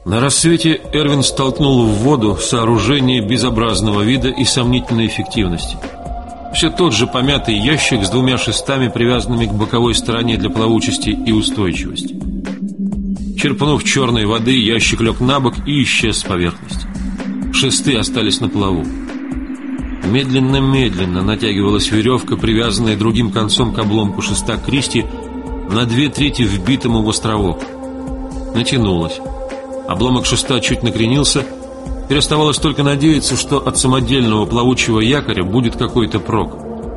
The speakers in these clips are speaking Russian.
На рассвете Эрвин столкнул в воду сооружение безобразного вида и сомнительной эффективности. Все тот же помятый ящик с 2 шестами, привязанными к боковой стороне для плавучести и устойчивости. Черпнув черной воды, ящик лег на бок и исчез с поверхности. Шесты остались на плаву. Медленно-медленно натягивалась веревка, привязанная другим концом к обломку шеста Кристи, на 2/3 вбитому в островок. Натянулась. Обломок шеста чуть накренился. Теперь оставалось только надеяться, что от самодельного плавучего якоря будет какой-то прок.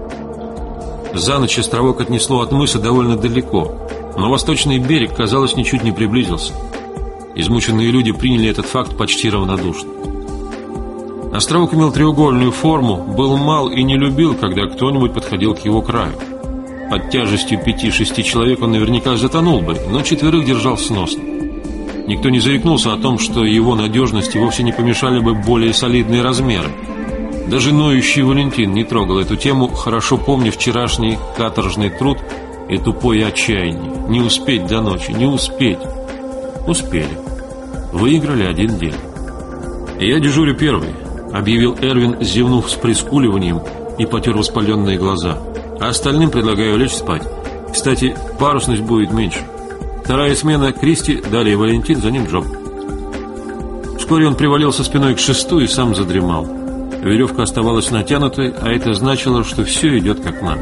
За ночь островок отнесло от мыса довольно далеко, но восточный берег, казалось, ничуть не приблизился. Измученные люди приняли этот факт почти равнодушно. Островок имел треугольную форму, был мал и не любил, когда кто-нибудь подходил к его краю. Под тяжестью 5-6 человек он наверняка затонул бы, но 4 держал сносно. Никто не заикнулся о том, что его надежности вовсе не помешали бы более солидные размеры. Даже ноющий Валентин не трогал эту тему, хорошо помня вчерашний каторжный труд и тупое отчаяние. Не успеть до ночи, не успеть. Успели. Выиграли 1 день. «Я дежурю первый», — объявил Эрвин, зевнув с прискуливанием и потер воспаленные глаза. «А остальным предлагаю лечь спать. Кстати, парусность будет меньше. 2-я смена Кристи, далее Валентин, за ним Джоб». Вскоре он привалился спиной к шесту и сам задремал. Веревка оставалась натянутой, а это значило, что все идет как надо.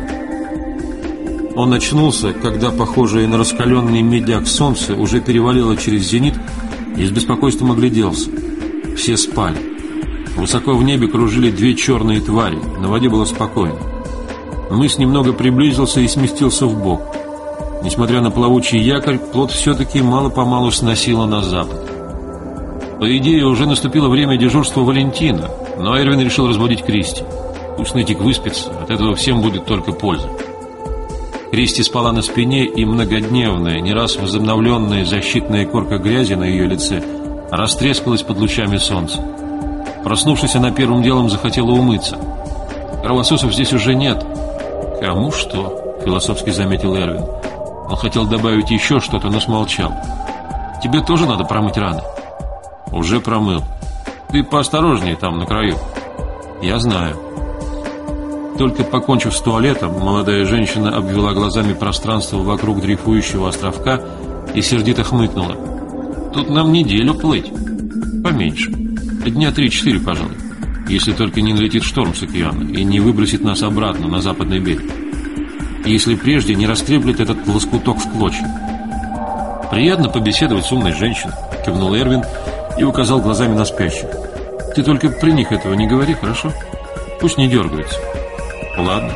Он очнулся, когда похожее на раскаленный медяк солнце уже перевалило через зенит, и с беспокойством огляделся. Все спали. Высоко в небе кружили 2 черные твари, на воде было спокойно. Мыс немного приблизился и сместился вбок. Несмотря на плавучий якорь, плот все-таки мало-помалу сносило на запад. По идее, уже наступило время дежурства Валентина, но Эрвин решил разбудить Кристи. Пусть нытик выспится, от этого всем будет только польза. Кристи спала на спине, и многодневная, не раз возобновленная защитная корка грязи на ее лице растрескалась под лучами солнца. Проснувшись, она первым делом захотела умыться. Кровососов здесь уже нет. «Кому что?» — философски заметил Эрвин. Он хотел добавить еще что-то, но смолчал. «Тебе тоже надо промыть раны?» «Уже промыл. Ты поосторожнее там, на краю». «Я знаю». Только покончив с туалетом, молодая женщина обвела глазами пространство вокруг дрейфующего островка и сердито хмыкнула. «Тут нам неделю плыть. Поменьше. Дня 3-4, пожалуй. Если только не налетит шторм с океана и не выбросит нас обратно на западный берег. Если прежде не растреплет этот лоскуток в клочья». «Приятно побеседовать с умной женщиной», — кивнул Эрвин и указал глазами на спящих. «Ты только при них этого не говори, хорошо? Пусть не дергаются». «Ладно».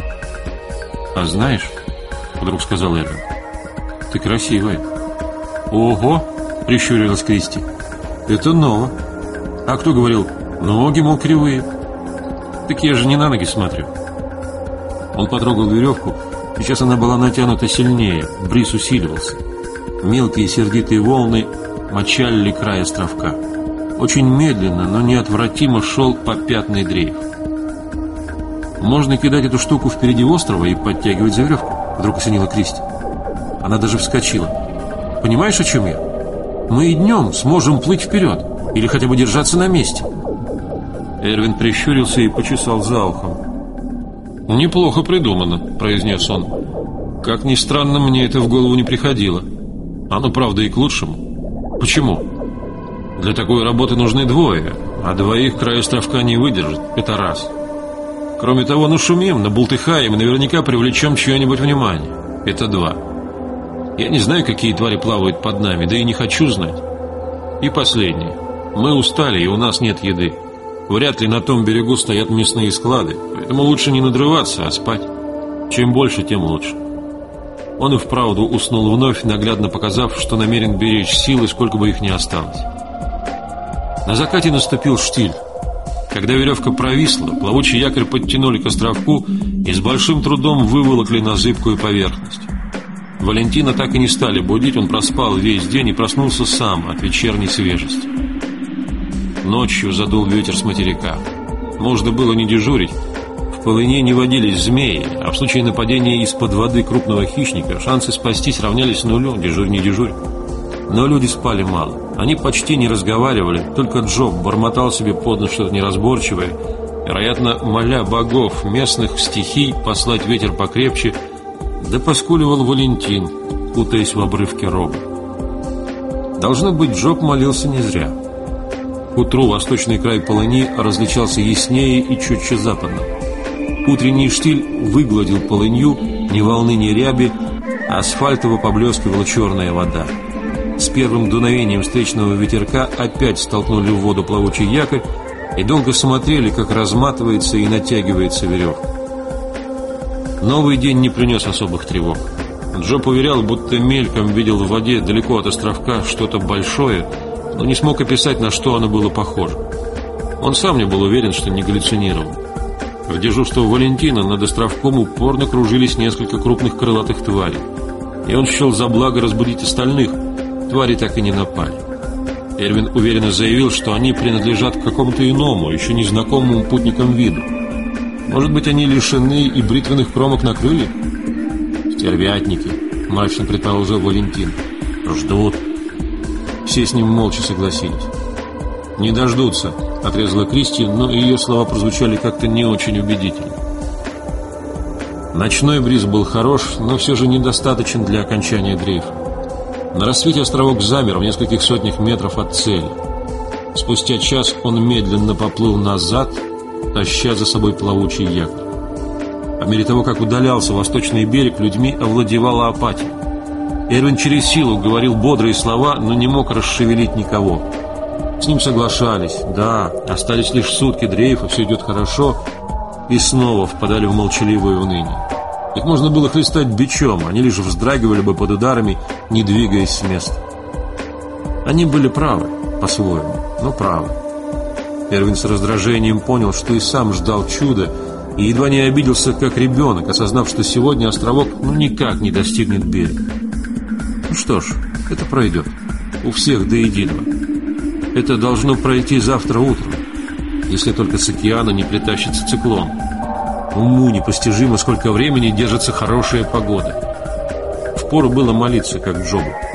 «А знаешь, — вдруг сказал Эрвин, — ты красивая». «Ого!» — прищурилась Кристи. «Это ново. А кто говорил, ноги, мол, кривые?» «Так я же не на ноги смотрю». Он потрогал веревку. Сейчас она была натянута сильнее, бриз усиливался. Мелкие сердитые волны мочалили край островка. Очень медленно, но неотвратимо шел попятный дрейф. «Можно кидать эту штуку впереди острова и подтягивать за веревку», — вдруг осенила Кристи. Она даже вскочила. «Понимаешь, о чем я? Мы и днем сможем плыть вперед, или хотя бы держаться на месте». Эрвин прищурился и почесал за ухом. «Неплохо придумано», — произнес он. «Как ни странно, мне это в голову не приходило. Оно, правда, и к лучшему. Почему? Для такой работы нужны 2, а 2 край островка не выдержит. Это раз. Кроме того, нашумим, набултыхаем и наверняка привлечем чье-нибудь внимание. Это 2. Я не знаю, какие твари плавают под нами, да и не хочу знать. И последнее. Мы устали, и у нас нет еды. Вряд ли на том берегу стоят мясные склады, поэтому лучше не надрываться, а спать. Чем больше, тем лучше». Он и вправду уснул вновь, наглядно показав, что намерен беречь силы, сколько бы их ни осталось. На закате наступил штиль. Когда веревка провисла, плавучий якорь подтянули к островку и с большим трудом выволокли на зыбкую поверхность. Валентина так и не стали будить, он проспал весь день и проснулся сам от вечерней свежести. Ночью задул ветер с материка. Можно было не дежурить. В полыне не водились змеи, а в случае нападения из-под воды крупного хищника шансы спастись равнялись нулю, дежурь не дежурь. Но люди спали мало. Они почти не разговаривали, только Джоб бормотал себе под нос что-то неразборчивое, вероятно, моля богов местных стихий послать ветер покрепче, да поскуливал Валентин, кутаясь в обрывке роба. Должно быть, Джоб молился не зря. К утру восточный край полыни различался яснее и четче западного. Утренний штиль выгладил полынью, ни волны, ни ряби, а асфальтово поблескивала черная вода. С первым дуновением встречного ветерка опять столкнули в воду плавучий якорь и долго смотрели, как разматывается и натягивается веревка. Новый день не принес особых тревог. Джоб уверял, будто мельком видел в воде далеко от островка что-то большое, но не смог описать, на что оно было похоже. Он сам не был уверен, что не галлюцинировал. В дежурство Валентина над островком упорно кружились несколько крупных крылатых тварей, и он счел за благо разбудить остальных. Твари так и не напали. Эрвин уверенно заявил, что они принадлежат к какому-то иному, еще незнакомому путникам виду. Может быть, они лишены и бритвенных кромок на крыльях? «Стервятники», — мрачно предположил Валентин. «Ждут». Все с ним молча согласились. «Не дождутся», — отрезала Кристи, но ее слова прозвучали как-то не очень убедительно. Ночной бриз был хорош, но все же недостаточен для окончания дрейфа. На рассвете островок замер в нескольких сотнях метров от цели. Спустя час он медленно поплыл назад, таща за собой плавучий якорь. По мере того, как удалялся восточный берег, людьми овладевала апатия. Эрвин через силу говорил бодрые слова, но не мог расшевелить никого. С ним соглашались. Да, остались лишь сутки дрейфа, все идет хорошо, и снова впадали в молчаливое уныние. Их можно было хлестать бичом, они лишь вздрагивали бы под ударами, не двигаясь с места. Они были правы, по-своему, но правы. Эрвин с раздражением понял, что и сам ждал чуда, и едва не обиделся, как ребенок, осознав, что сегодня островок никак не достигнет берега. Ну что ж, это пройдет. У всех до единого. Это должно пройти завтра утром, если только с океана не притащится циклон. Уму непостижимо, сколько времени держится хорошая погода. Впору было молиться, как Джобу.